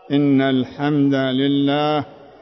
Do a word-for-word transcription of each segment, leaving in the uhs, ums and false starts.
إن الحمد لله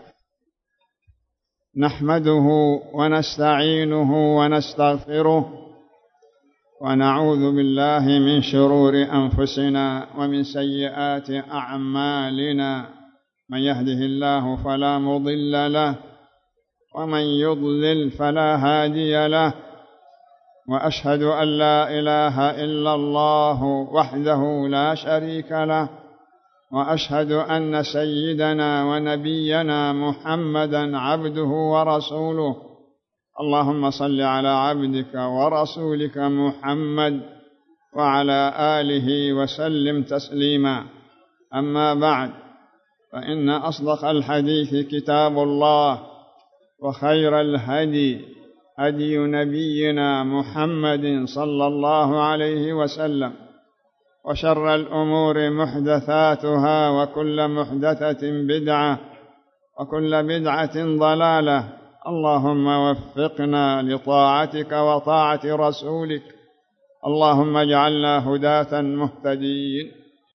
نحمده ونستعينه ونستغفره ونعوذ بالله من شرور أنفسنا ومن سيئات أعمالنا، من يهده الله فلا مضل له ومن يضلل فلا هادي له، وأشهد أن لا إله إلا الله وحده لا شريك له، وأشهد أن سيدنا ونبينا محمدًا عبده ورسوله. اللهم صل على عبدك ورسولك محمد وعلى آله وسلم تسليما. أما بعد، فإن أصدق الحديث كتاب الله، وخير الهدي هدي نبينا محمد صلى الله عليه وسلم، وشر الأمور محدثاتها، وكل محدثة بدعة، وكل بدعة ضلالة. اللهم وفقنا لطاعتك وطاعة رسولك، اللهم اجعلنا هداة مهتدين.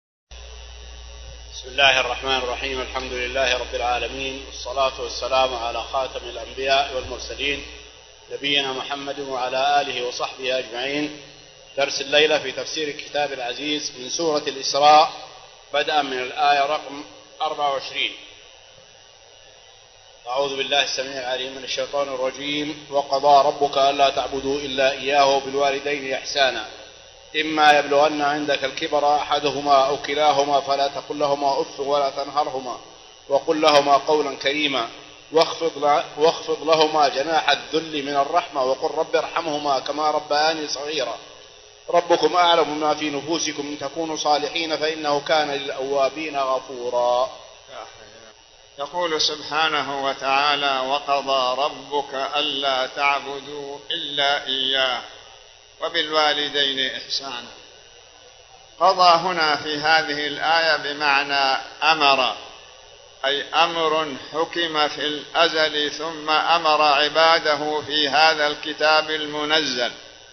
بسم الله الرحمن الرحيم. الحمد لله رب العالمين، والصلاة والسلام على خاتم الأنبياء والمرسلين نبينا محمد وعلى آله وصحبه أجمعين. درس الليلة في تفسير الكتاب العزيز من سورة الإسراء، بدءا من الآية رقم أربعة وعشرين. أعوذ بالله السميع العليم من الشيطان الرجيم. وقضى ربك ألا تعبدوا إلا إياه وبالوالدين إحسانا، إما يبلغن عندك الكبر أحدهما أو كلاهما فلا تقل لهما أف ولا تنهرهما وقل لهما قولا كريما، واخفض, واخفض لهما جناح الذل من الرحمة، وقل رب ارحمهما كما ربياني صغيرا، ربكم أعلم ما في نفوسكم إن تكونوا صالحين فإنه كان للأوابين غفورا. يقول سبحانه وتعالى: وقضى ربك ألا تعبدوا إلا إياه وبالوالدين إحسانا. قضى هنا في هذه الآية بمعنى أمر، أي أمر حكم في الأزل ثم أمر عباده في هذا الكتاب المنزل.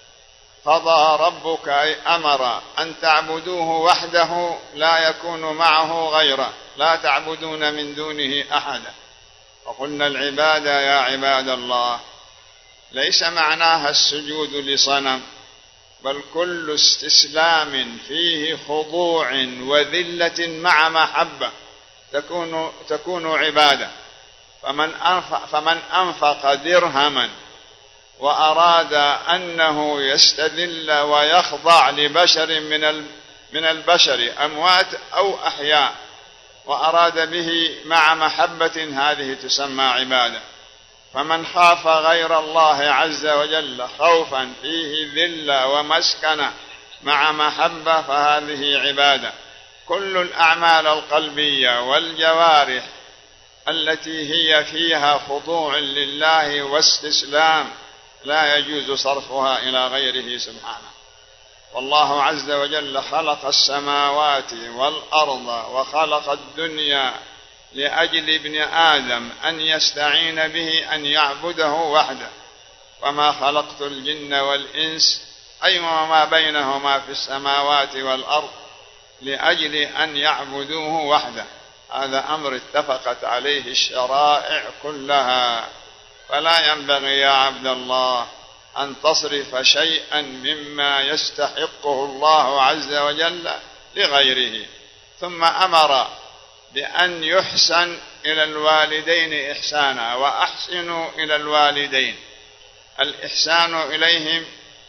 قضى ربك أي أمر أن تعبدوه وحده لا يكون معه غيره، لا تعبدون من دونه أحدا. وقلنا العبادة يا عباد الله ليس معناها السجود لصنم، بل كل استسلام فيه خضوع وذلة مع محبة تكون, تكون عبادة. فمن أنفق, فمن أنفق درهما وأراد أنه يستذل ويخضع لبشر من البشر أموات أو أحياء، وأراد به مع محبة، هذه تسمى عبادة. فمن خاف غير الله عز وجل خوفا فيه ذلة ومسكنة مع محبة فهذه عبادة. كل الأعمال القلبية والجوارح التي هي فيها خضوع لله واستسلام لا يجوز صرفها إلى غيره سبحانه. والله عز وجل خلق السماوات والأرض وخلق الدنيا لأجل ابن آدم أن يستعين به أن يعبده وحده. وما خلقت الجن والإنس أي ما بينهما في السماوات والأرض لأجل أن يعبدوه وحده. هذا أمر اتفقت عليه الشرائع كلها، فلا ينبغي يا عبد الله أن تصرف شيئا مما يستحقه الله عز وجل لغيره. ثم أمر بأن يحسن إلى الوالدين إحسانا، وأحسنوا إلى الوالدين. الإحسان إليهم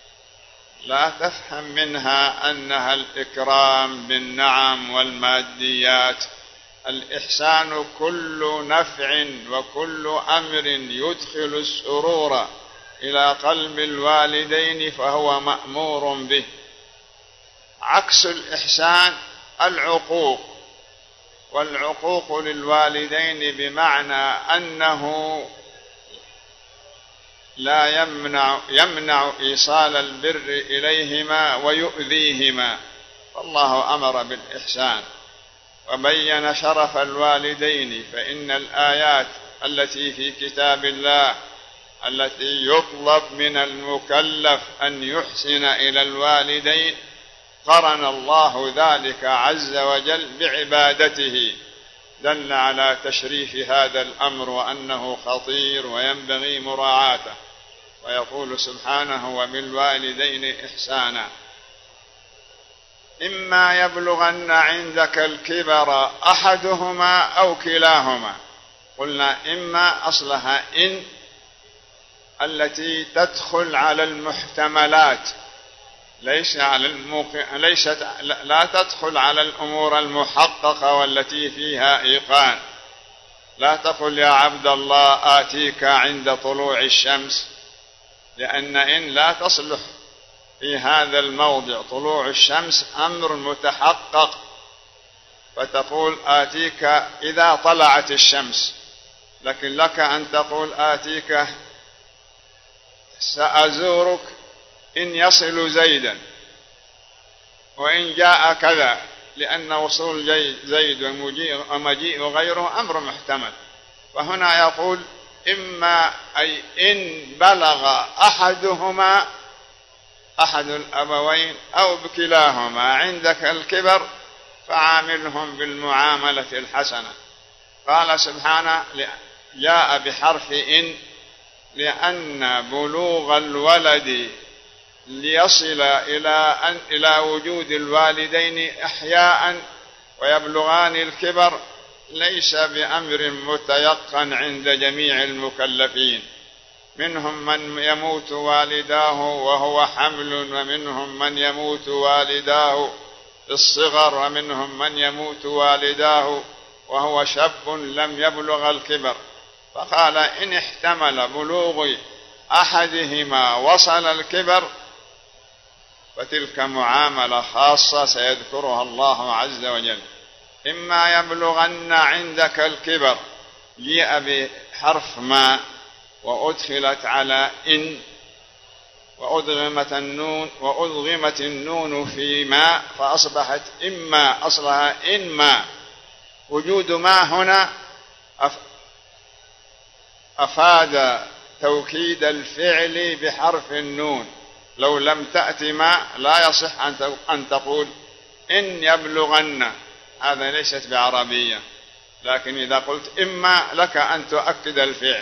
لا تفهم منها أنها الإكرام بالنعم والماديات. الإحسان كل نفع وكل أمر يدخل السرور إلى قلب الوالدين فهو مأمور به. عكس الإحسان العقوق، والعقوق للوالدين بمعنى أنه لا يمنع, يمنع إيصال البر إليهما ويؤذيهما. فالله أمر بالإحسان وبين شرف الوالدين، فإن الآيات التي في كتاب الله التي يطلب من المكلف أن يحسن إلى الوالدين قرن الله ذلك عز وجل بعبادته، دل على تشريف هذا الأمر وأنه خطير وينبغي مراعاته. ويقول سبحانه: وبالوالدين إحسانا. إما يبلغن عندك الكبر أحدهما أو كلاهما. قلنا إما أصلها إن التي تدخل على المحتملات، ليس على الموقع، ليست لا تدخل على الأمور المحققة والتي فيها إيقان. لا تقل يا عبد الله آتيك عند طلوع الشمس، لأن إن لا تصلح في هذا الموضع. طلوع الشمس أمر متحقق، فتقول آتيك إذا طلعت الشمس، لكن لك أن تقول آتيك سأزورك إن يصل زيدا وإن جاء كذا، لأن وصول زيد ومجيء غيره أمر محتمل. فهنا يقول إما أي إن بلغ أحدهما أحد الأبوين أو بكلاهما عندك الكبر فعاملهم بالمعاملة الحسنة. قال سبحانه جاء بحرف إن لأن بلوغ الولد ليصل إلى أن إلى وجود الوالدين إحياء ويبلغان الكبر ليس بأمر متيقن عند جميع المكلفين. منهم من يموت والداه وهو حمل، ومنهم من يموت والداه في الصغر، ومنهم من يموت والداه وهو شاب لم يبلغ الكبر. فقال إن احتمل بلوغ أحدهما وصل الكبر فتلك معاملة خاصة سيذكرها الله عز وجل. إما يبلغن عندك الكبر جيء بحرف ما وأدخلت على إن وأدغمت النون وأدغمت النون في ما فأصبحت إما، أصلها إن ما. وجود ما هنا أفاد توكيد الفعل بحرف النون. لو لم تأتي ما لا يصح أن تقول إن يبلغن، هذا ليست بعربية. لكن إذا قلت إما لك أن تؤكد الفعل،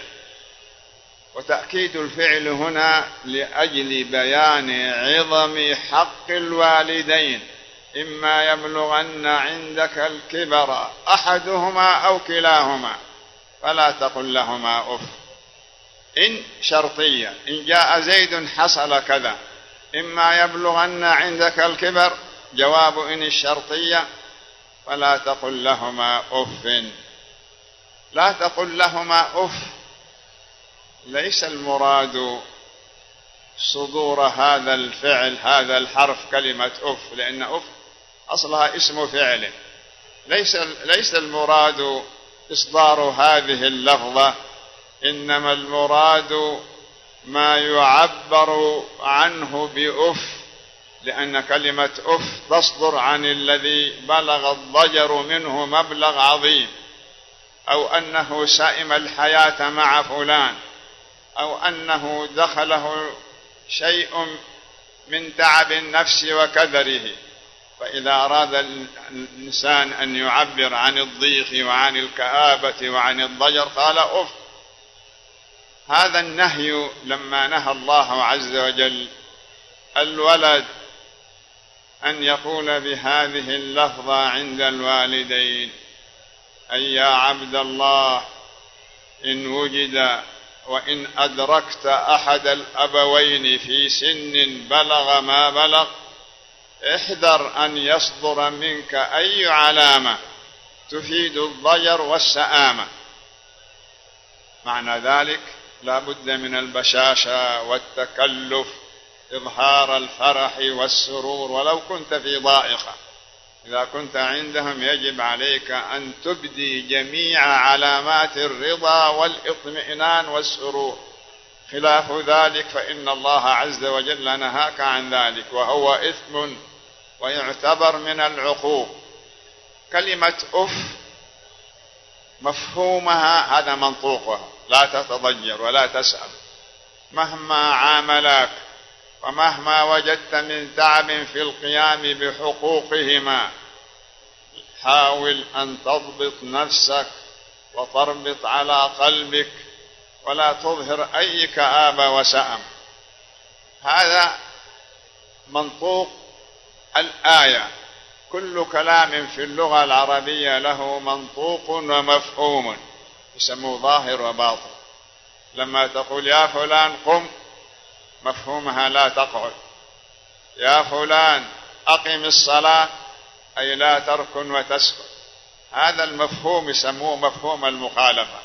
وتأكيد الفعل هنا لأجل بيان عظم حق الوالدين. إما يبلغن عندك الكبر أحدهما أو كلاهما فلا تقل لهما أف. إن شرطية، إن جاء زيد حصل كذا. إما يبلغن عندك الكبر جواب إن الشرطية فلا تقل لهما أف. لا تقل لهما أف ليس المراد صدور هذا الفعل، هذا الحرف كلمة أف، لأن أف أصلها اسم فعل. ليس ليس المراد إصدار هذه اللفظة، إنما المراد ما يعبر عنه بأف، لأن كلمة أف تصدر عن الذي بلغ الضجر منه مبلغ عظيم، أو أنه سائم الحياة مع فلان، أو أنه دخله شيء من تعب النفس وكدره. فإذا أراد الإنسان أن يعبر عن الضيق وعن الكآبة وعن الضجر قال أف. هذا النهي لما نهى الله عز وجل الولد أن يقول بهذه اللفظة عند الوالدين: أي يا عبد الله إن وجد وإن أدركت أحد الأبوين في سن بلغ ما بلغ احذر أن يصدر منك أي علامة تفيد الضجر والسآمة. معنى ذلك لا بد من البشاشة والتكلف، إظهار الفرح والسرور ولو كنت في ضائقة. إذا كنت عندهم يجب عليك أن تبدي جميع علامات الرضا والإطمئنان والسرور. خلاف ذلك فإن الله عز وجل نهاك عن ذلك، وهو إثم ويعتبر من العقوق. كلمة أف مفهومها هذا منطوقها، لا تتضجر ولا تسأل. مهما عاملاك ومهما وجدت من تعب في القيام بحقوقهما حاول أن تضبط نفسك وتربط على قلبك ولا تظهر أي كآبة وسأم. هذا منطوق الآية. كل كلام في اللغة العربية له منطوق ومفهوم، يسموه ظاهر وباطن. لما تقول يا فلان قم، مفهومها لا تقعد. يا فلان أقم الصلاة، أي لا تركن وتسكت. هذا المفهوم يسموه مفهوم المخالفة.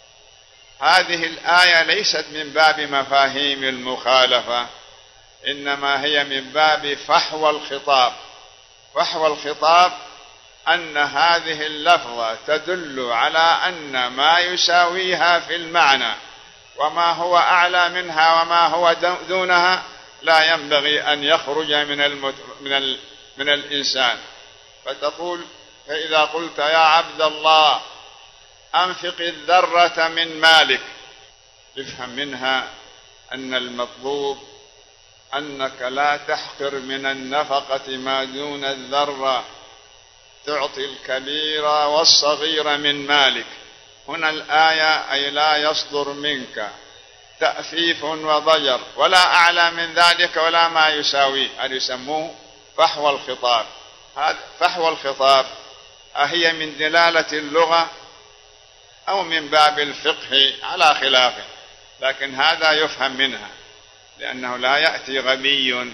هذه الآية ليست من باب مفاهيم المخالفة، إنما هي من باب فحوى الخطاب. فحوى الخطاب أن هذه اللفظة تدل على أن ما يساويها في المعنى وما هو أعلى منها وما هو دونها لا ينبغي أن يخرج من, المت... من, ال... من الإنسان. فتقول فإذا قلت يا عبد الله أنفق الذرة من مالك، يفهم منها أن المطلوب أنك لا تحقر من النفقة ما دون الذرة، تعطي الكبير والصغير من مالك. هنا الآية أي لا يصدر منك تأفيف وضجر ولا أعلى من ذلك ولا ما يساويه. هذا يسموه فحوى الخطاب. هذا فحوى الخطاب أهي من دلالة اللغة أو من باب الفقه على خلافه، لكن هذا يفهم منها، لأنه لا يأتي غبي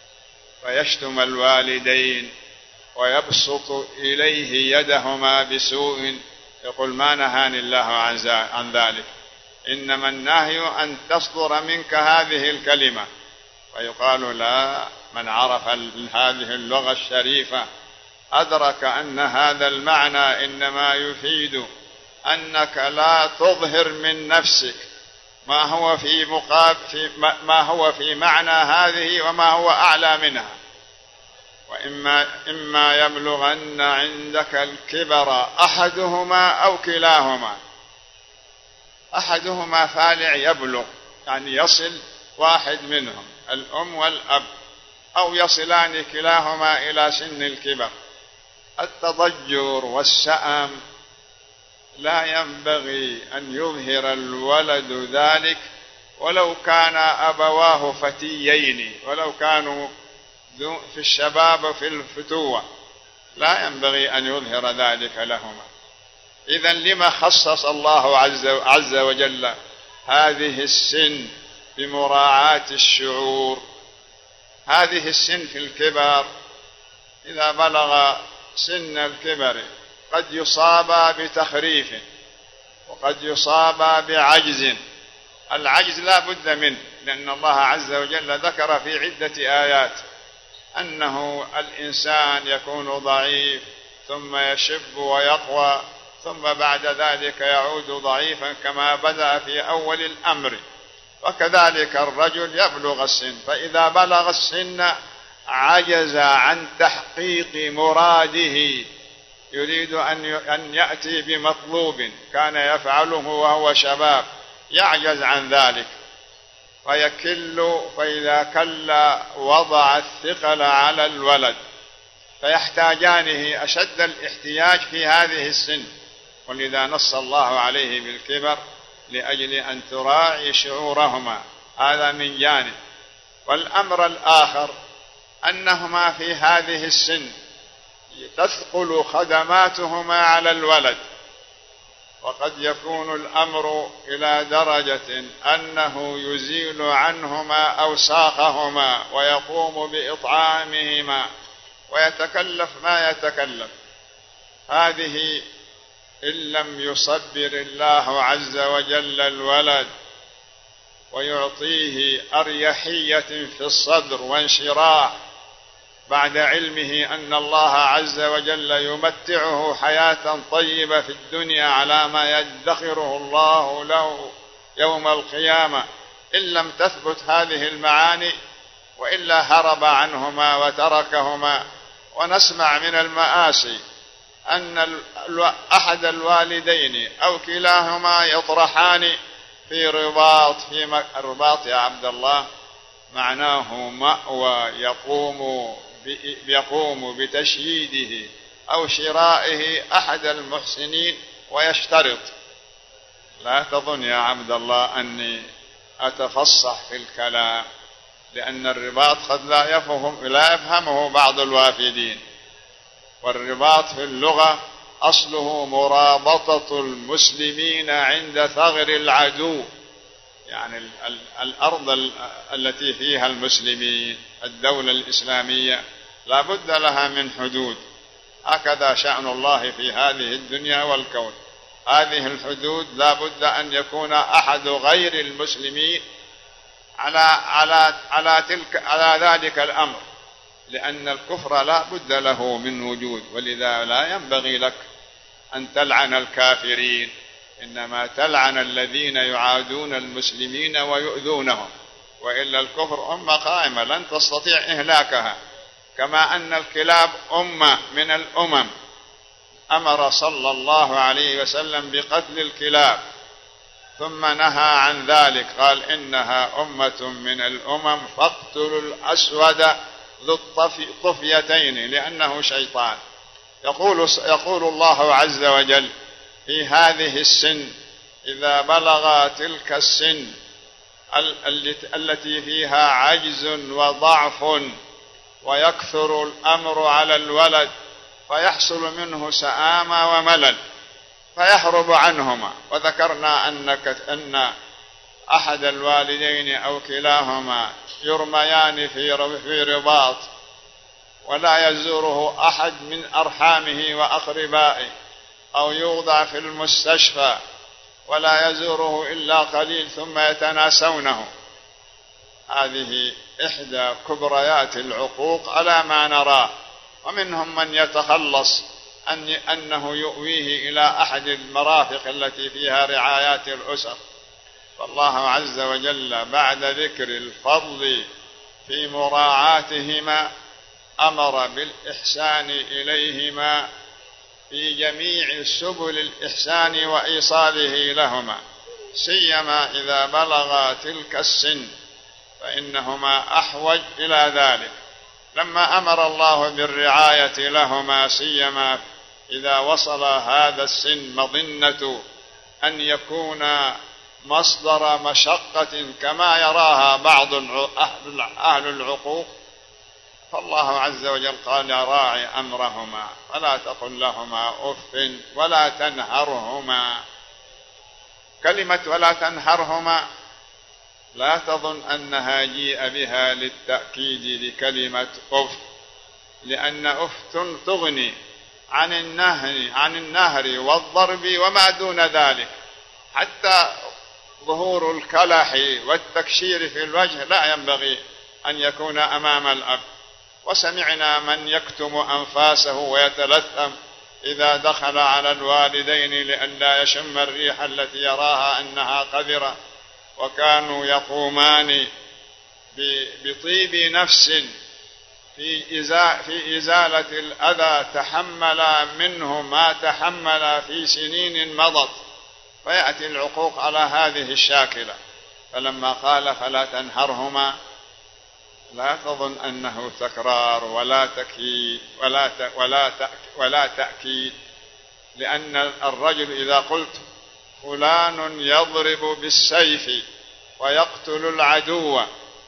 فيشتم الوالدين ويبسط إليه يدهما بسوء يقول ما نهاني الله عن ذلك، إنما النهي أن تصدر منك هذه الكلمة. فيقال لا، من عرف هذه اللغة الشريفة أدرك أن هذا المعنى إنما يفيد أنك لا تظهر من نفسك ما هو في مقابل ما هو في معنى هذه وما هو أعلى منها. وإما إما يبلغن عندك الكبر أحدهما أو كلاهما. أحدهما فالع يبلغ، يعني يصل واحد منهم الأم والأب، أو يصلان كلاهما إلى سن الكبر. التضجر والسأم لا ينبغي أن يظهر الولد ذلك ولو كان أبواه فتيين، ولو كانوا في الشباب في الفتوة، لا ينبغي أن يظهر ذلك لهما. إذن لما خصص الله عز وجل هذه السن بمراعاة الشعور؟ هذه السن في الكبر إذا بلغ سن الكبر قد يصاب بتخريف وقد يصاب بعجز. العجز لا بد منه، لأن الله عز وجل ذكر في عدة آيات أنه الإنسان يكون ضعيف ثم يشب ويقوى ثم بعد ذلك يعود ضعيفا كما بدأ في أول الأمر. وكذلك الرجل يبلغ السن، فإذا بلغ السن عجز عن تحقيق مراده، يريد أن يأتي بمطلوب كان يفعله وهو شباب، يعجز عن ذلك فيكل، فإذا كل وضع الثقل على الولد، فيحتاجانه أشد الاحتياج في هذه السن. ولذا نص الله عليه بالكبر لأجل أن تراعي شعورهما. هذا من جانب. والأمر الآخر أنهما في هذه السن تثقل خدماتهما على الولد، وقد يكون الأمر إلى درجة أنه يزيل عنهما أوساخهما ويقوم بإطعامهما ويتكلف ما يتكلف. هذه إن لم يصبر الله عز وجل الولد ويعطيه أريحية في الصدر وانشراح بعد علمه أن الله عز وجل يمتعه حياة طيبة في الدنيا على ما يدخره الله له يوم القيامة، إن لم تثبت هذه المعاني وإلا هرب عنهما وتركهما. ونسمع من المآسي أن أحد الوالدين أو كلاهما يطرحان في رباط، في الرباط يا عبد الله معناه مأوى يقوم يقوم بتشييده أو شرائه أحد المحسنين ويشترط. لا تظن يا عبد الله أني أتفصح في الكلام، لأن الرباط قد لا يفهم لا يفهمه بعض الوافدين. والرباط في اللغة أصله مرابطة المسلمين عند ثغر العدو، يعني الأرض التي فيها المسلمين، الدولة الإسلامية لا بد لها من حدود. هكذا شأن الله في هذه الدنيا والكون، هذه الحدود لا بد أن يكون أحد غير المسلمين على على على تلك على ذلك الأمر، لأن الكفر لا بد له من وجود. ولذا لا ينبغي لك أن تلعن الكافرين، إنما تلعن الذين يعادون المسلمين ويؤذونهم، وإلا الكفر أمة قائمة لن تستطيع إهلاكها. كما أن الكلاب أمة من الأمم، أمر صلى الله عليه وسلم بقتل الكلاب ثم نهى عن ذلك، قال إنها أمة من الأمم فاقتلوا الأسود ذو الطفيتين لأنه شيطان. يقول, يقول الله عز وجل في هذه السن إذا بلغ تلك السن التي فيها عجز وضعف ويكثر الأمر على الولد فيحصل منه سآمة وملل فيهرب عنهما. وذكرنا أنك أن أحد الوالدين أو كلاهما يرميان في رباط ولا يزوره أحد من أرحامه وأقربائه، أو يوضع في المستشفى ولا يزوره إلا قليل ثم يتناسونه. هذه إحدى كبريات العقوق على ما نراه. ومنهم من يتخلص أن أنه يؤويه إلى أحد المرافق التي فيها رعايات الأسر. فالله عز وجل بعد ذكر الفضل في مراعاتهما أمر بالإحسان إليهما في جميع سبل الإحسان وإيصاله لهما، سيما إذا بلغا تلك السن فإنهما أحوج إلى ذلك. لما أمر الله بالرعاية لهما سيما إذا وصل هذا السن مظنة أن يكون مصدر مشقة كما يراها بعض أهل العقوق، فالله عز وجل قال راعي أمرهما فلا تقل لهما أف ولا تنهرهما. كلمة ولا تنهرهما لا تظن أنها جيء بها للتأكيد لكلمة أف، لأن أف تغني عن النهر عن النهر والضرب وما دون ذلك. حتى ظهور الكلح والتكشير في الوجه لا ينبغي أن يكون أمام الأب. وسمعنا من يكتم أنفاسه ويتلثم إذا دخل على الوالدين لئلا يشم الريح التي يراها أنها قذرة، وكانوا يقومان بطيب نفس في إزالة الأذى تحمل منه ما تحمل في سنين مضت، فيأتي العقوق على هذه الشاكلة. فلما قال فلا تنهرهما لا تظن أنه تكرار ولا تكييد ولا ولا ولا تأكيد، لأن الرجل إذا قلت فلان يضرب بالسيف ويقتل العدو،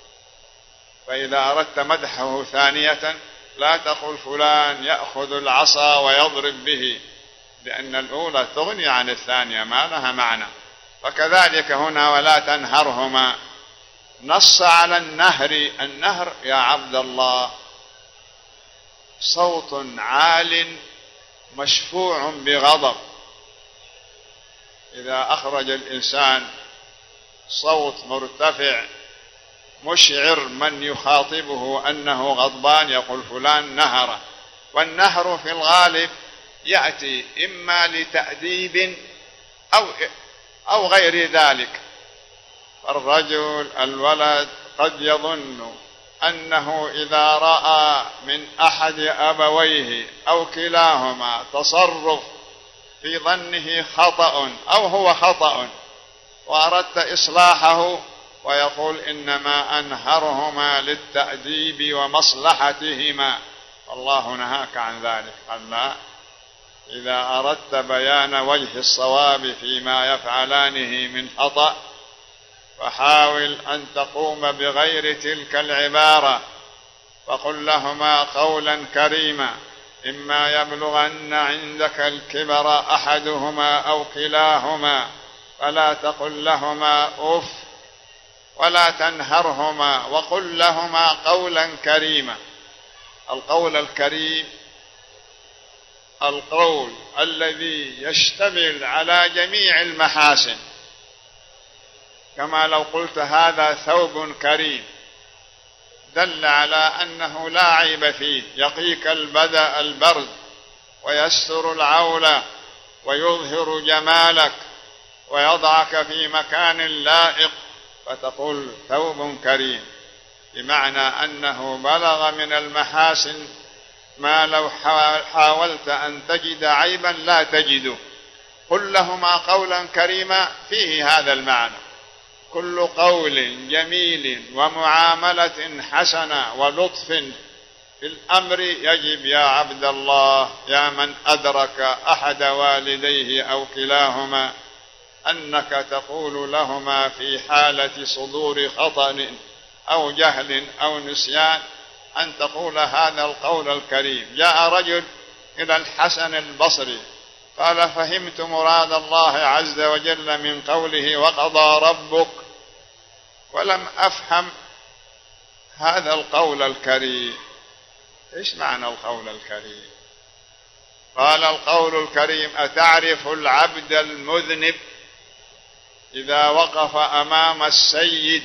فإذا أردت مدحه ثانية لا تقل فلان يأخذ العصا ويضرب به، لأن الأولى تغني عن الثانية ما لها معنى. فكذلك هنا ولا تنهرهما نص على النهر. النهر يا عبد الله صوت عال مشفوع بغضب. إذا أخرج الإنسان صوت مرتفع مشعر من يخاطبه أنه غضبان يقول فلان نهر. والنهر في الغالب يأتي إما لتأديب أو أو غير ذلك. الرجل الولد قد يظن أنه إذا رأى من أحد أبويه أو كلاهما تصرف في ظنه خطأ أو هو خطأ وأردت إصلاحه ويقول إنما أنهرهما للتأديب ومصلحتهما، الله نهاك عن ذلك. قال لا، إذا أردت بيان وجه الصواب فيما يفعلانه من خطأ فحاول أن تقوم بغير تلك العبارة، فقل لهما قولا كريما: إما يبلغن عندك الكبر أحدهما أو كلاهما فلا تقل لهما أف ولا تنهرهما وقل لهما قولا كريما. القول الكريم القول الذي يشتمل على جميع المحاسن، كما لو قلت هذا ثوب كريم دل على أنه لا عيب فيه، يقيك البدء البرد ويستر العولة ويظهر جمالك ويضعك في مكان لائق، فتقول ثوب كريم، بمعنى أنه بلغ من المحاسن ما لو حاولت أن تجد عيبا لا تجده. قل لهما قولا كريما فيه هذا المعنى. كل قول جميل ومعاملة حسنة ولطف في الأمر يجب يا عبد الله يا من أدرك أحد والديه أو كلاهما أنك تقول لهما في حالة صدور خطأ أو جهل أو نسيان أن تقول هذا القول الكريم. جاء رجل إلى الحسن البصري قال: فهمت مراد الله عز وجل من قوله وقضى ربك، ولم أفهم هذا القول الكريم. إيش معنى القول الكريم؟ قال: القول الكريم أتعرف العبد المذنب إذا وقف أمام السيد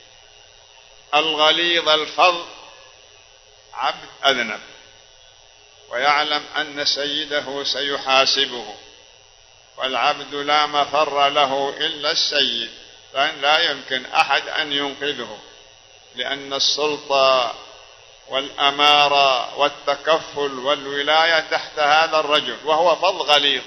الغليظ الفظ، عبد أذنب ويعلم أن سيده سيحاسبه، والعبد لا مفر له إلا السيد، لأن لا يمكن أحد أن ينقذه، لأن السلطة والأمارة والتكفل والولاية تحت هذا الرجل وهو فظ غليظ.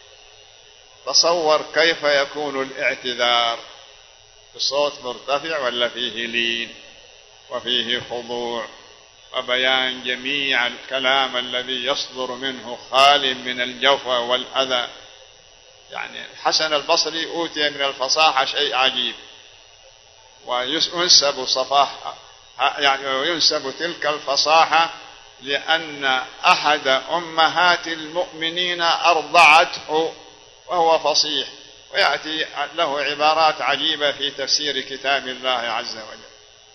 تصور كيف يكون الاعتذار بصوت مرتفع ولا فيه لين وفيه خضوع وبيان جميع الكلام الذي يصدر منه خال من الجوفة والأذى. يعني الحسن البصري أوتي من الفصاحة شيء عجيب، وينسب صفاح يعني وينسب تلك الفصاحة لأن أحد أمهات المؤمنين أرضعته وهو فصيح، ويأتي له عبارات عجيبة في تفسير كتاب الله عز وجل.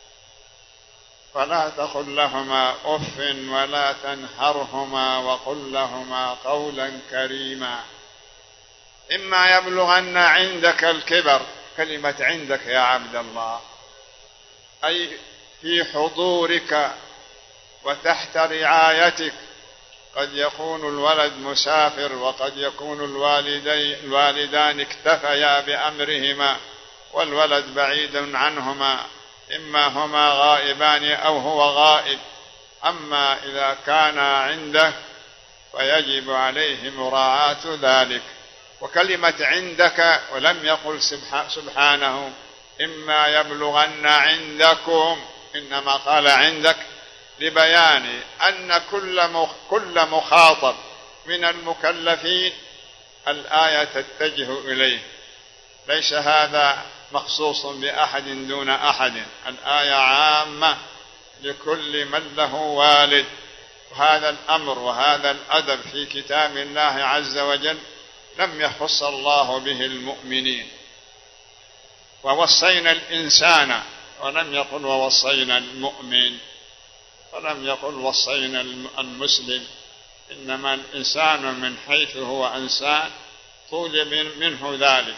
فلا تقل لهما أف ولا تنهرهما وقل لهما قولا كريما. إما يبلغن عندك الكبر، كلمة عندك يا عبد الله أي في حضورك وتحت رعايتك. قد يكون الولد مسافر، وقد يكون الوالدين الوالدان اكتفيا بأمرهما والولد بعيد عنهما، إما هما غائبان أو هو غائب. أما إذا كان عنده فيجب عليه مراعاة ذلك. وكلمة عندك، ولم يقل سبحانه إما يبلغن عندكم، إنما قال عندك لبيان أن كل مخاطب من المكلفين الآية تتجه إليه، ليس هذا مخصوص بأحد دون أحد، الآية عامة لكل من له والد. وهذا الأمر وهذا الأدب في كتاب الله عز وجل لم يخص الله به المؤمنين. ووصينا الإنسان، ولم يقل ووصينا المؤمن، ولم يقل وصينا المسلم، إنما الإنسان من حيث هو إنسان طلب منه ذلك.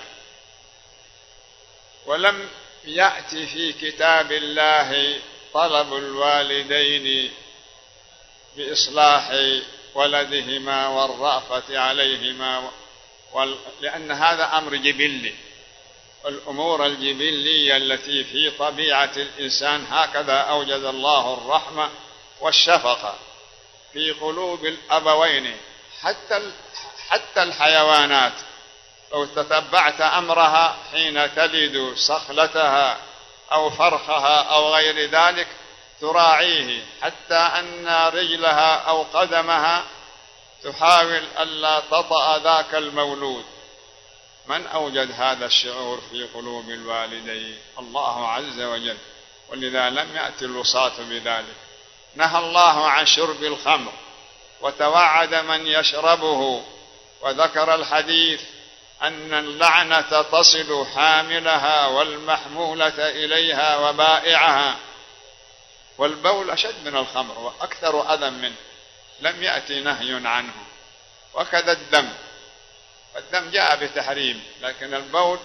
ولم يأتي في كتاب الله طلب الوالدين بإصلاح ولدهما والرأفة عليهما، لأن هذا أمر جبلي. الأمور الجبلية التي في طبيعة الإنسان هكذا أوجد الله الرحمة والشفقة في قلوب الأبوين. حتى حتى الحيوانات لو تتبعت أمرها حين تلد صخلتها أو فرخها أو غير ذلك تراعيه، حتى أن رجلها أو قدمها تحاول ألا تطأ ذاك المولود. من أوجد هذا الشعور في قلوب الوالدين؟ الله عز وجل. ولذا لم يأتي الوصاة بذلك. نهى الله عن شرب الخمر وتوعد من يشربه، وذكر الحديث أن اللعنة تصل حاملها والمحمولة إليها وبائعها. والبول أشد من الخمر وأكثر أذى منه، لم يأتي نهي عنه. وكذا الدم، الدم جاء بتحريم، لكن البول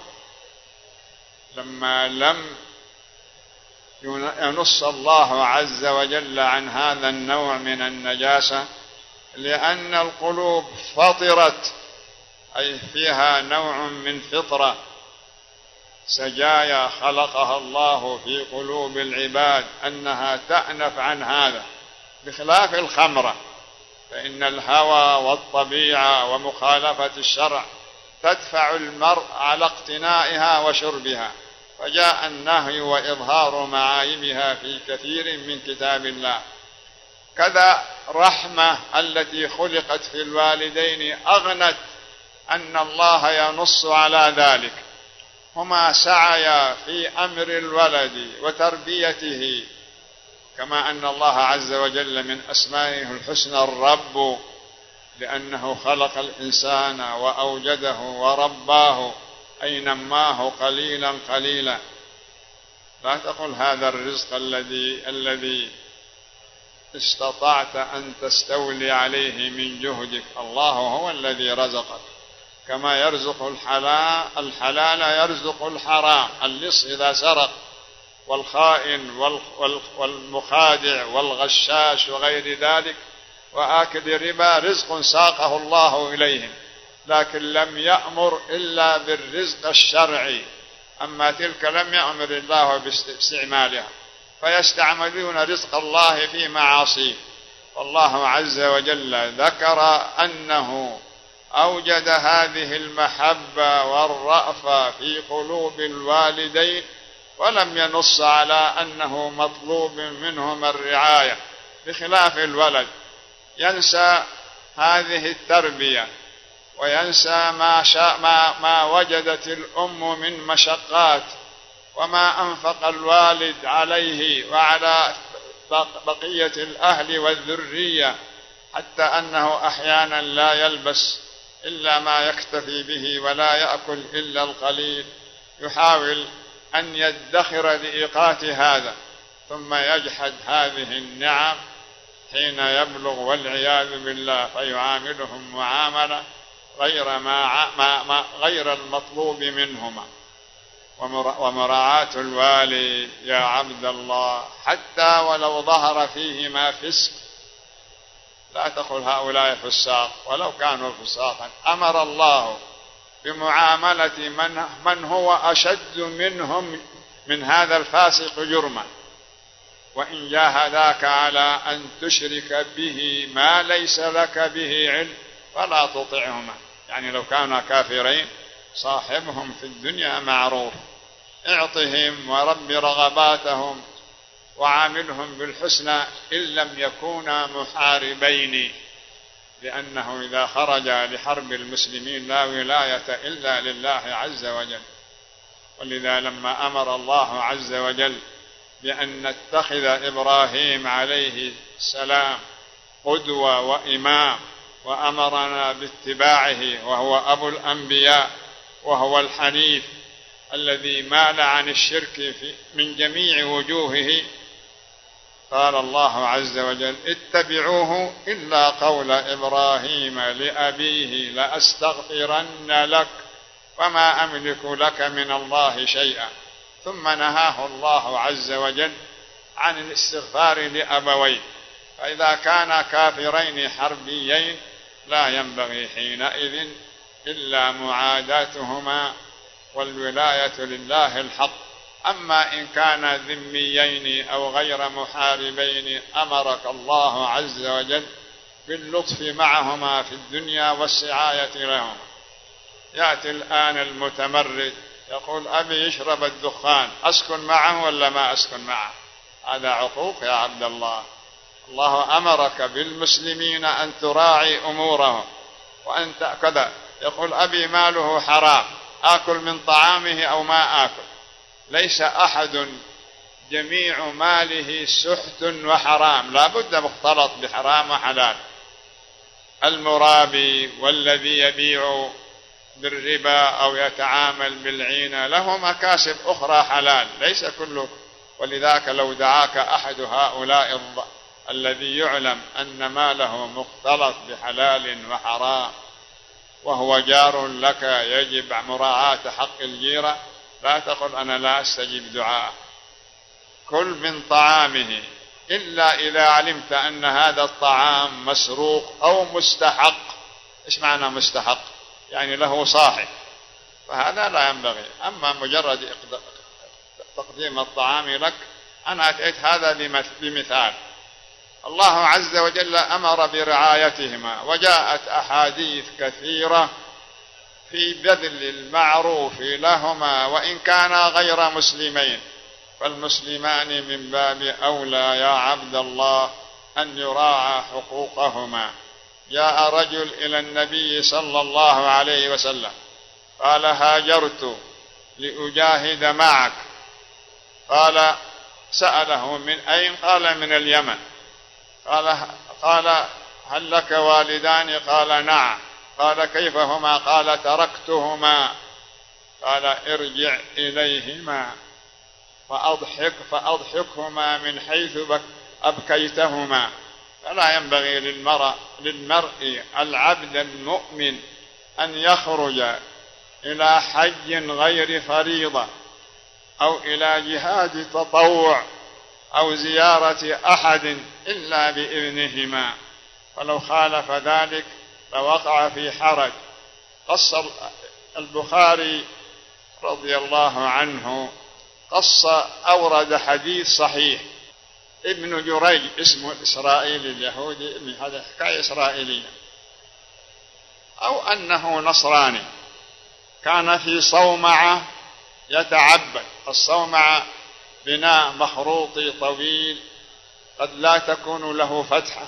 لما لم ينص الله عز وجل عن هذا النوع من النجاسة، لأن القلوب فطرت، أي فيها نوع من فطرة، سجايا خلقها الله في قلوب العباد أنها تأنف عن هذا، بخلاف الخمرة، فإن الهوى والطبيعة ومخالفة الشرع تدفع المرء على اقتنائها وشربها، فجاء النهي وإظهار معايبها في كثير من كتاب الله. كذا رحمة التي خلقت في الوالدين أغنت أن الله ينص على ذلك. هما سعيا في أمر الولد وتربيته، كما أن الله عز وجل من أسمائه الحسنى الرب، لأنه خلق الإنسان وأوجده ورباه، أي نماه قليلا قليلا. لا تقل هذا الرزق الذي الذي استطعت أن تستولي عليه من جهدك، الله هو الذي رزقك، كما يرزق الحلال الحلال يرزق الحرام. اللص إذا سرق، والخائن والمخادع والغشاش وغير ذلك وآكل الربا رزق ساقه الله إليهم، لكن لم يأمر إلا بالرزق الشرعي، أما تلك لم يأمر الله باستعمالها، فيستعملون رزق الله في معاصيه. والله عز وجل ذكر أنه أوجد هذه المحبة والرأفة في قلوب الوالدين، ولم ينص على أنه مطلوب منهم الرعاية، بخلاف الولد ينسى هذه التربية وينسى ما, شاء ما, ما وجدت الأم من مشقات، وما أنفق الوالد عليه وعلى بقية الأهل والذرية، حتى أنه أحيانا لا يلبس إلا ما يكتفي به ولا يأكل إلا القليل، يحاول أن يدخر لإيقات هذا، ثم يجحد هذه النعم حين يبلغ والعياذ بالله، فيعاملهم معاملة غير ما ما غير المطلوب منهما. ومراعاة الوالي يا عبد الله حتى ولو ظهر فيهما فسق، لا تقل هؤلاء فساق، ولو كانوا فساقا أمر الله بمعاملة من, من هو أشد منهم من هذا الفاسق جرما. وإن جاهداك على أن تشرك به ما ليس لك به علم فلا تطعهما، يعني لو كانا كافرين صاحبهم في الدنيا معروف، اعطهم ورب رغباتهم وعاملهم بالحسنى إن لم يكونا محاربين، لأنه إذا خرج لحرب المسلمين لا ولاية إلا لله عز وجل. ولذا لما أمر الله عز وجل بأن نتخذ إبراهيم عليه السلام قدوة وإمام، وأمرنا باتباعه، وهو أبو الأنبياء، وهو الحنيف الذي مال عن الشرك من جميع وجوهه، قال الله عز وجل اتبعوه إلا قول إبراهيم لأبيه لأستغفرن لك وما أملك لك من الله شيئا. ثم نهاه الله عز وجل عن الاستغفار لأبويه، فإذا كانا كافرين حربيين لا ينبغي حينئذ إلا معاداتهما والولاية لله الحق. أما إن كان ذميين أو غير محاربين أمرك الله عز وجل باللطف معهما في الدنيا والسعاية لهما. يأتي الآن المتمرد يقول أبي يشرب الدخان، أسكن معه ولا ما أسكن معه؟ هذا عقوق يا عبد الله. الله أمرك بالمسلمين أن تراعي أمورهم وأنت كذا. يقول أبي ماله حرام، آكل من طعامه أو ما آكل. ليس أحد جميع ماله سحت وحرام، لا بد مختلط بحرام وحلال. المرابي والذي يبيع بالربا أو يتعامل بالعينة له مكاسب أخرى حلال، ليس كله. ولذاك لو دعاك أحد هؤلاء الض... الذي يعلم أن ماله مختلط بحلال وحرام وهو جار لك يجب مراعاة حق الجيرة، لا تقل أنا لا أستجيب دعاءه. كل من طعامه إلا إذا علمت أن هذا الطعام مسروق أو مستحق. إيش معنى مستحق؟ يعني له صاحب، فهذا لا ينبغي. أما مجرد تقديم الطعام لك، أنا أتيت هذا بمثال. الله عز وجل أمر برعايتهما، وجاءت أحاديث كثيرة في بذل المعروف لهما وإن كانا غير مسلمين، فالمسلمان من باب أولى يا عبد الله أن يراعى حقوقهما. جاء رجل إلى النبي صلى الله عليه وسلم قال هاجرت لأجاهد معك. قال سأله من أين؟ قال من اليمن. قال قال هل لك والدان؟ قال نعم. قال كيف هما؟ قال تركتهما. قال ارجع إليهما فأضحك فأضحكهما من حيث أبكيتهما. فلا ينبغي للمرء, للمرء العبد المؤمن أن يخرج إلى حج غير فريضة أو إلى جهاد تطوع أو زيارة أحد إلا بإذنهما، فلو خالف ذلك فوقع في حرج. قص البخاري رضي الله عنه قص أورد حديث صحيح. ابن جريج اسمه الإسرائيلي اليهودي، ابن هذا حكاية إسرائيلية، أو أنه نصراني كان في صومعة يتعبد. الصومعة بناء مخروطي طويل قد لا تكون له فتحة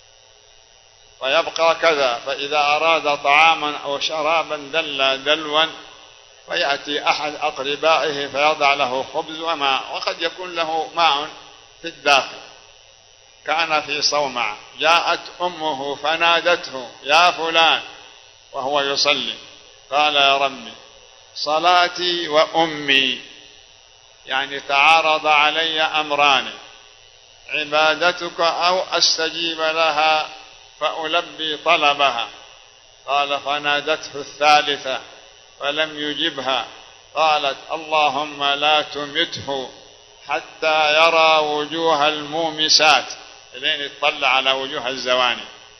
فيبقى كذا، فإذا أراد طعاما أو شرابا دل دلوا فيأتي أحد أقربائه فيضع له خبز وماء، وقد يكون له ماء في الداخل. كان في صومعة، جاءت أمه فنادته يا فلان وهو يصلي، قال يا ربي صلاتي وأمي، يعني تعارض علي أمران، عبادتك أو أستجيب لها فألبي طلبها. قال فنادته الثالثة فلم يجبها، قالت اللهم لا تمته حتى يرى وجوه المومسات، لين يطلع على وجوه الزواني.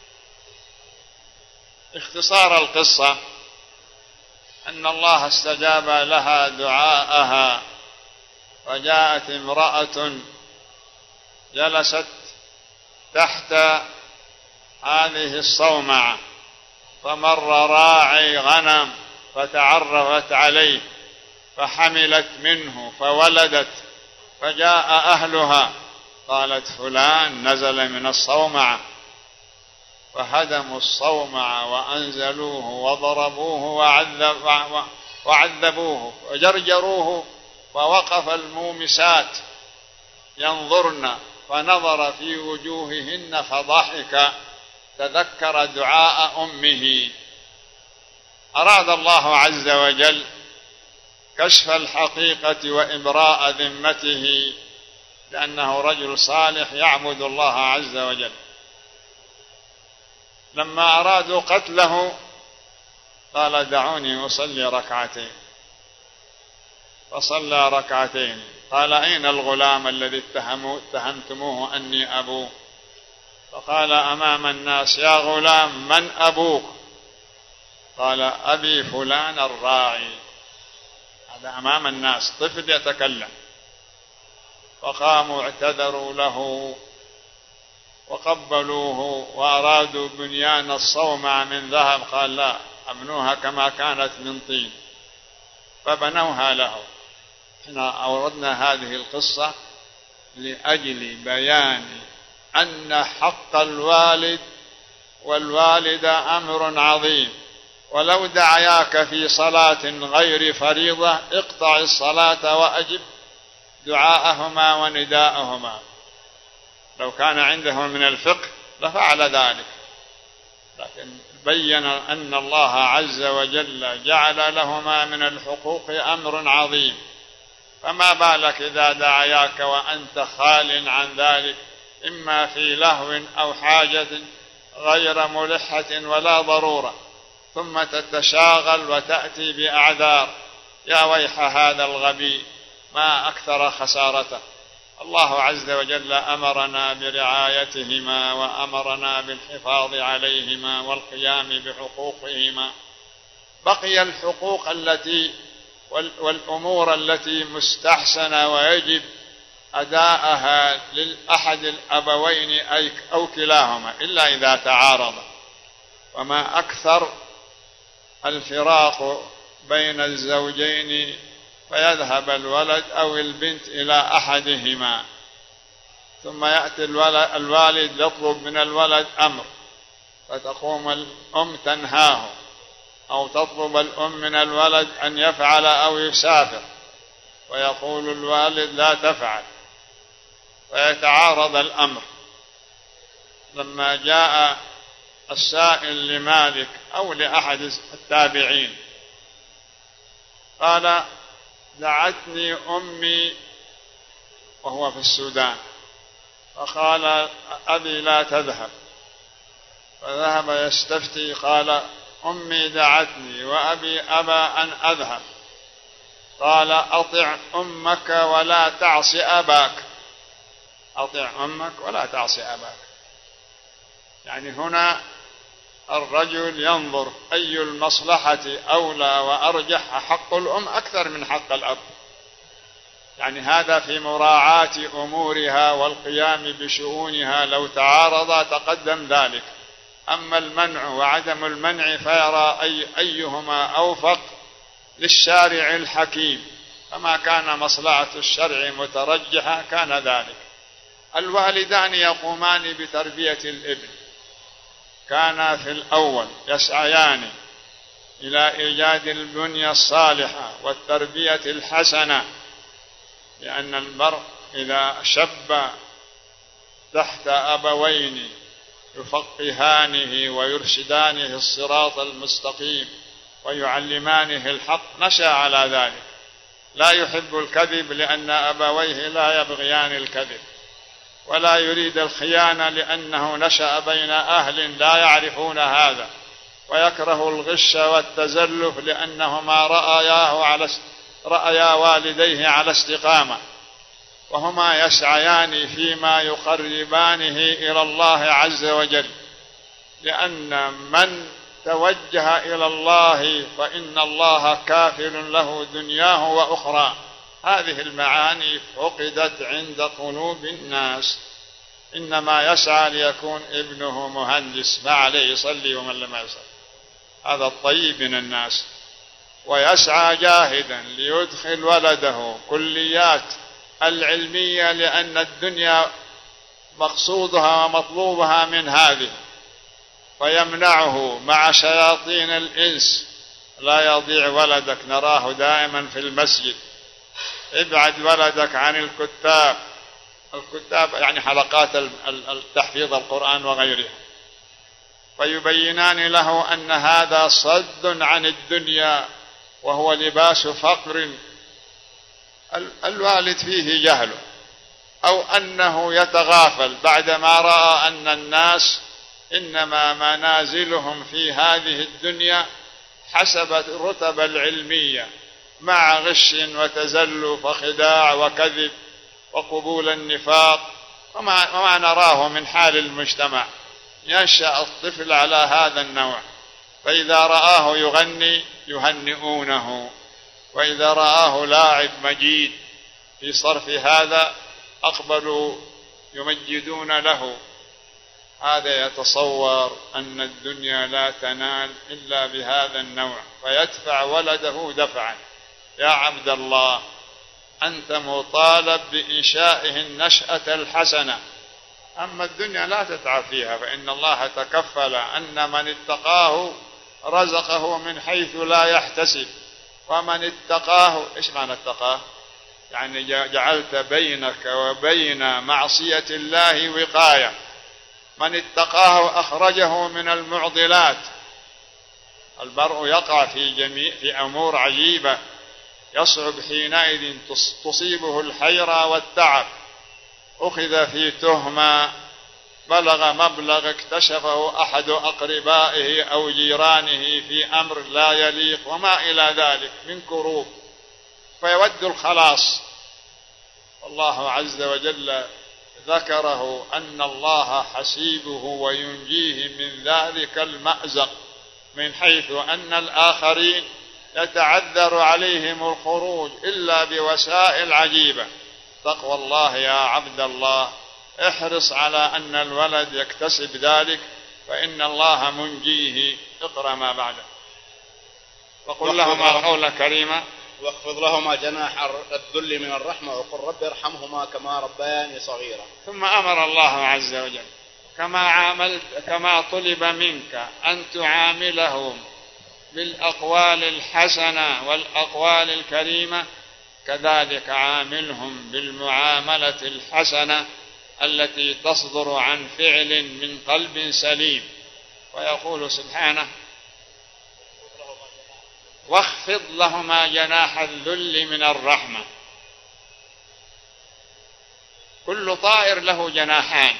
اختصار القصة أن الله استجاب لها دعاءها، وجاءت امرأة جلست تحت هذه الصومعة فمر راعي غنم فتعرفت عليه فحملت منه فولدت، فجاء أهلها قالت فلان نزل من الصومعة، فهدموا الصومعة وأنزلوه وضربوه وعذب وعذبوه وجرجروه، ووقف المومسات ينظرن فنظر في وجوههن فضحك، تذكر دعاء أمه. أراد الله عز وجل كشف الحقيقة وإبراء ذمته، لأنه رجل صالح يعبد الله عز وجل. لما أرادوا قتله قال دعوني أصلي ركعتين، فصلى ركعتين. قال أين الغلام الذي اتهمتموه أني أبوه؟ فقال أمام الناس يا غلام من أبوك؟ قال أبي فلان الراعي. هذا أمام الناس، طفل يتكلم. فقاموا اعتذروا له وقبلوه وأرادوا بنيان الصومعة من ذهب، قال لا أبنوها كما كانت من طين، فبنوها له. احنا أوردنا هذه القصة لأجل بيان أن حق الوالد والوالدة أمر عظيم، ولو دعياك في صلاة غير فريضة اقطع الصلاة وأجب دعاءهما ونداءهما. لو كان عنده من الفقه لفعل ذلك، لكن بين أن الله عز وجل جعل لهما من الحقوق أمر عظيم، فما بالك إذا دعياك وأنت خال عن ذلك، إما في لهو أو حاجة غير ملحة ولا ضرورة، ثم تتشاغل وتأتي بأعذار. يا ويح هذا الغبي، ما أكثر خسارته. الله عز وجل أمرنا برعايتهما وأمرنا بالحفاظ عليهما والقيام بحقوقهما. بقي الحقوق التي والأمور التي مستحسنة ويجب أداءها لأحد الأبوين أو كلاهما إلا إذا تعارض. وما أكثر الفراق بين الزوجين فيذهب الولد أو البنت إلى أحدهما، ثم يأتي الوالد يطلب من الولد أمر، فتقوم الأم تنهاه، أو تطلب الأم من الولد أن يفعل أو يسافر، ويقول الوالد لا تفعل، فيتعارض الأمر. لما جاء السائل لمالك أو لأحد التابعين قال: دعتني أمي وهو في السودان، فقال: أبي لا تذهب. فذهب يستفتي، قال: أمي دعتني وأبي أبى أن أذهب. قال: أطع أمك ولا تعص أباك. أطع أمك ولا تعص أباك. يعني هنا الرجل ينظر أي المصلحة أولى وأرجح، حق الأم أكثر من حق الأب، يعني هذا في مراعاة أمورها والقيام بشؤونها. لو تعارضا تقدم ذلك. أما المنع وعدم المنع فيرى أي أيهما أوفق للشارع الحكيم، فما كان مصلحة الشرع مترجحة كان ذلك. الوالدان يقومان بتربية الابن، كانا في الأول يسعيان إلى إيجاد البنية الصالحة والتربية الحسنة، لأن المرء إذا شب تحت أبوين يفقهانه ويرشدانه الصراط المستقيم ويعلمانه الحق نشأ على ذلك. لا يحب الكذب لأن أبويه لا يبغيان الكذب، ولا يريد الخيانة لأنه نشأ بين أهل لا يعرفون هذا، ويكره الغش والتزلف لأنهما رأياه على رأيا والديه على استقامة، وهما يسعيان فيما يقربانه إلى الله عز وجل، لأن من توجه إلى الله فإن الله كافل له دنياه وأخرى. هذه المعاني فقدت عند قلوب الناس، إنما يسعى ليكون ابنه مهندس، ما عليه يصلي ومن لم يصلي، هذا الطيب من الناس، ويسعى جاهدا ليدخل ولده كليات العلمية لأن الدنيا مقصودها ومطلوبها من هذه، فيمنعه مع شياطين الإنس. لا يضيع ولدك، نراه دائما في المسجد. ابعد ولدك عن الكتاب، الكتاب يعني حلقات تحفيظ القرآن وغيرها، فيبينان له أن هذا صد عن الدنيا وهو لباس فقر. الوالد فيه جهله، أو أنه يتغافل بعدما رأى أن الناس إنما منازلهم في هذه الدنيا حسب الرتب العلمية، مع غش وتزلف وخداع وكذب وقبول النفاق، وما, وما نراه من حال المجتمع. ينشأ الطفل على هذا النوع، فإذا رآه يغني يهنئونه، وإذا رآه لاعب مجيد في صرف هذا أقبلوا يمجدون له. هذا يتصور أن الدنيا لا تنال إلا بهذا النوع، فيدفع ولده دفعا. يا عبد الله، أنت مطالب بإنشائه النشأة الحسنة، أما الدنيا لا تتعب فيها، فإن الله تكفل أن من اتقاه رزقه من حيث لا يحتسب، ومن اتقاه، إيش معنى اتقاه؟ يعني جعلت بينك وبين معصية الله وقاية. من اتقاه أخرجه من المعضلات. المرء يقع في جميع في أمور عجيبة، يصعب حينئذ تصيبه الحيرة والتعب. أخذ في تهمة بلغ مبلغ اكتشفه أحد أقربائه أو جيرانه في أمر لا يليق وما إلى ذلك من كروب، فيود الخلاص. الله عز وجل ذكره أن الله حسيبه وينجيه من ذلك المأزق، من حيث أن الآخرين يتعذر عليهم الخروج إلا بوسائل عجيبة. تقوى الله يا عبد الله، احرص على أن الولد يكتسب ذلك، فإن الله منجيه. اقرأ ما بعده. وقل لهما قولا كريما واخفض لهما جناح الذل من الرحمة وقل رب ارحمهما كما ربياني صغيرا. ثم أمر الله عز وجل كما عاملت كما طلب منك أن تعاملهم بالأقوال الحسنة والأقوال الكريمة، كذلك عاملهم بالمعاملة الحسنة التي تصدر عن فعل من قلب سليم. ويقول سبحانه واخفض لهما جناح الذل من الرحمة. كل طائر له جناحان،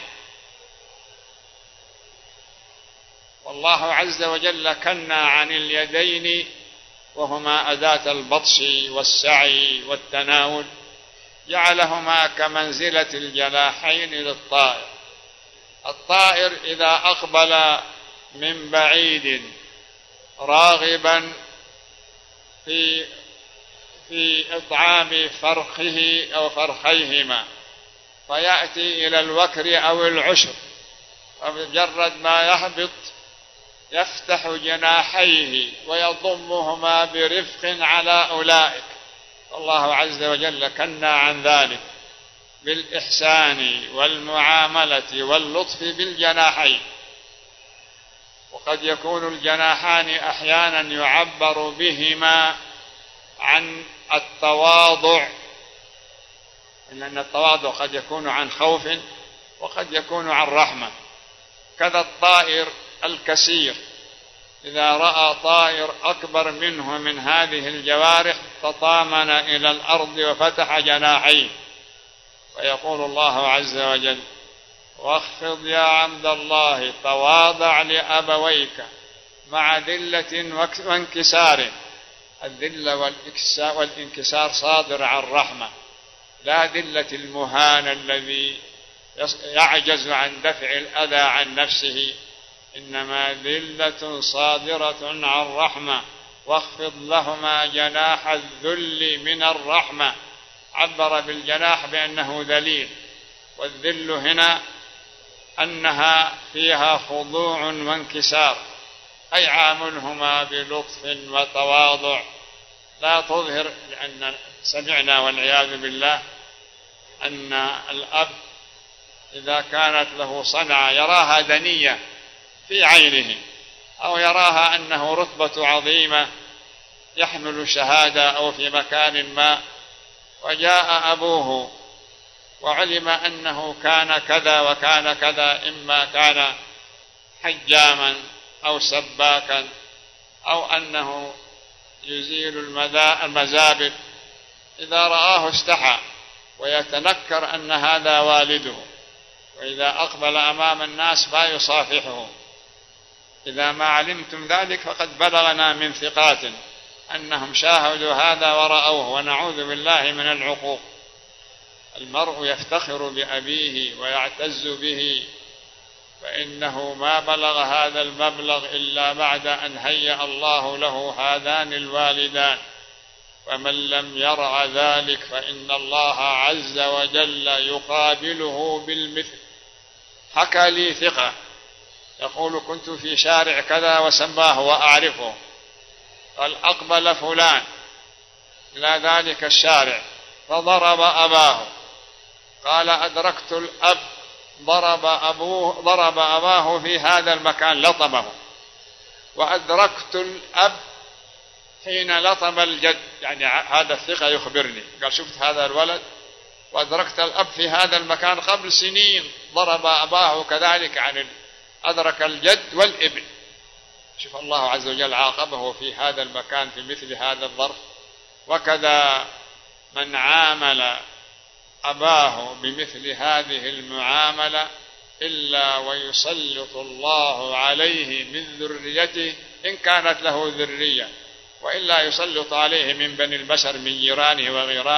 والله عز وجل كنى عن اليدين وهما أداة البطش والسعي والتناول، جعلهما كمنزلة الجناحين للطائر. الطائر إذا أقبل من بعيد راغبا في في إطعام فرخه أو فرخيهما، فيأتي إلى الوكر أو العشر، فبمجرد ما يهبط يفتح جناحيه ويضمهما برفق على أولئك. الله عز وجل كنى عن ذلك بالإحسان والمعاملة واللطف بالجناحين. وقد يكون الجناحان أحيانا يعبر بهما عن التواضع، لأن التواضع قد يكون عن خوف وقد يكون عن رحمة. كذا الطائر الكسير إذا رأى طائر أكبر منه من هذه الجوارح تطامن إلى الأرض وفتح جناحيه. ويقول الله عز وجل واخفض يا عبد الله تواضع لأبويك مع ذلة وانكسار. الذلة والانكسار صادر عن رحمة، لا ذلة المهان الذي يعجز عن دفع الأذى عن نفسه، إنما ذلة صادرة عن رحمة. واخفض لهما جناح الذل من الرحمة. عبر بالجناح بأنه ذليل، والذل هنا أنها فيها خضوع وانكسار، أي عاملهما بلطف وتواضع، لا تظهر. لأن سمعنا والعياذ بالله أن الأب إذا كانت له صنعة يراها دنية في عينه، أو يراها أنه رتبة عظيمة يحمل شهادة أو في مكان ما، وجاء أبوه وعلم أنه كان كذا وكان كذا، إما كان حجاما أو سباكا أو أنه يزيل المزابل، إذا رآه استحى ويتنكر أن هذا والده، وإذا أقبل أمام الناس لا يصافحه. إذا ما علمتم ذلك فقد بلغنا من ثقات أنهم شاهدوا هذا ورأوه، ونعوذ بالله من العقوق. المرء يفتخر بأبيه ويعتز به، فإنه ما بلغ هذا المبلغ إلا بعد أن هيأ الله له هذان الوالدان. ومن لم يرع ذلك فإن الله عز وجل يقابله بالمثل. حكى لي ثقة يقول كنت في شارع كذا وسماه وأعرفه، قال أقبل فلان إلى ذلك الشارع فضرب أباه، قال أدركت الأب ضرب أبوه ضرب أباه في هذا المكان، لطمه. وأدركت الأب حين لطم الجد، يعني هذا الثقة يخبرني، قال شفت هذا الولد وأدركت الأب في هذا المكان قبل سنين ضرب أباه كذلك، يعني أدرك الجد والابن. شوف الله عز وجل عاقبه في هذا المكان في مثل هذا الظرف. وكذا من عامل أباه بمثل هذه المعاملة إلا ويسلط الله عليه من ذريته إن كانت له ذرية، وإلا يسلط عليه من بني البشر من جيرانه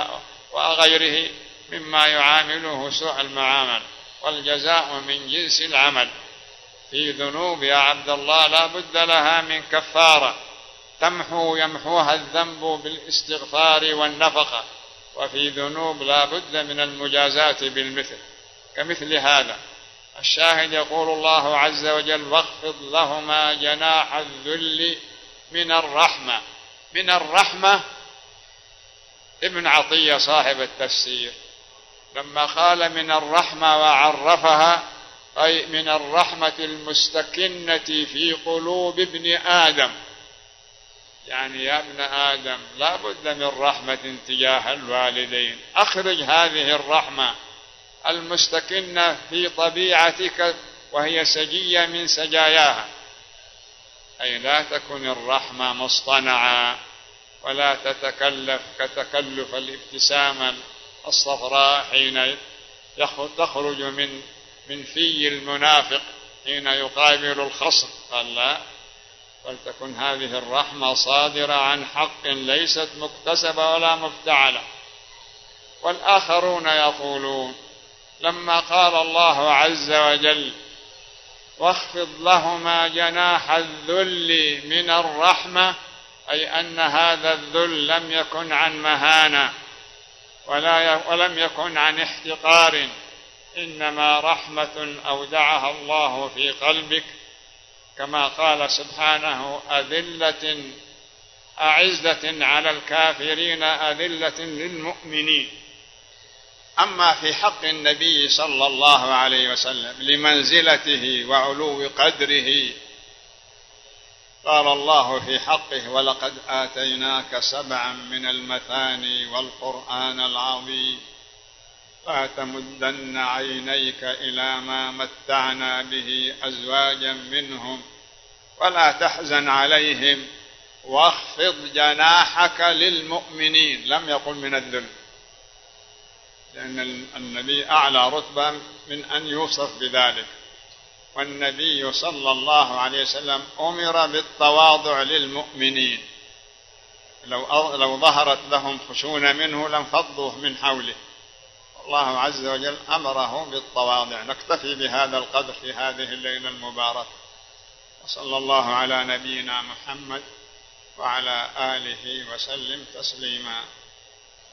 وغيره مما يعامله سوء المعامل. والجزاء من جنس العمل. في ذنوب يا عبد الله لا بد لها من كفارة تمحو يمحوها الذنب بالاستغفار والنفقة، وفي ذنوب لا بد من المجازات بالمثل كمثل هذا. الشاهد يقول الله عز وجل واخفض لهما جناح الذل من الرحمة. من الرحمة ابن عطية صاحب التفسير لما قال من الرحمة وعرفها أي من الرحمة المستكنة في قلوب ابن آدم، يعني يا ابن آدم لا بد من رحمة تجاه الوالدين، أخرج هذه الرحمة المستكنة في طبيعتك وهي سجية من سجاياها، أي لا تكن الرحمة مصطنعة ولا تتكلف كتكلف الابتسامة الصفراء حين تخرج من من في المنافق حين يقابل الخصم. قال لا، فلتكن هذه الرحمة صادرة عن حق ليست مكتسبة ولا مفتعلة. والآخرون يقولون لما قال الله عز وجل واخفض لهما جناح الذل من الرحمة، أي أن هذا الذل لم يكن عن مهانة ولا ولم يكن عن احتقار، إنما رحمة أودعها الله في قلبك، كما قال سبحانه أذلة أعزة على الكافرين أذلة للمؤمنين. أما في حق النبي صلى الله عليه وسلم لمنزلته وعلو قدره قال الله في حقه ولقد آتيناك سبعا من المثاني والقرآن العظيم لا تمدن عينيك إلى ما متعنا به أزواجا منهم ولا تحزن عليهم واخفض جناحك للمؤمنين. لم يقل من الذل، لأن النبي أعلى رتبة من أن يوصف بذلك، والنبي صلى الله عليه وسلم أمر بالتواضع للمؤمنين، لو لو ظهرت لهم خشونة منه لانفضوا من حوله. الله عز وجل أمره بالتواضع. نكتفي بهذا القدر في هذه الليلة المباركة، وصلى الله على نبينا محمد وعلى آله وسلم تسليما.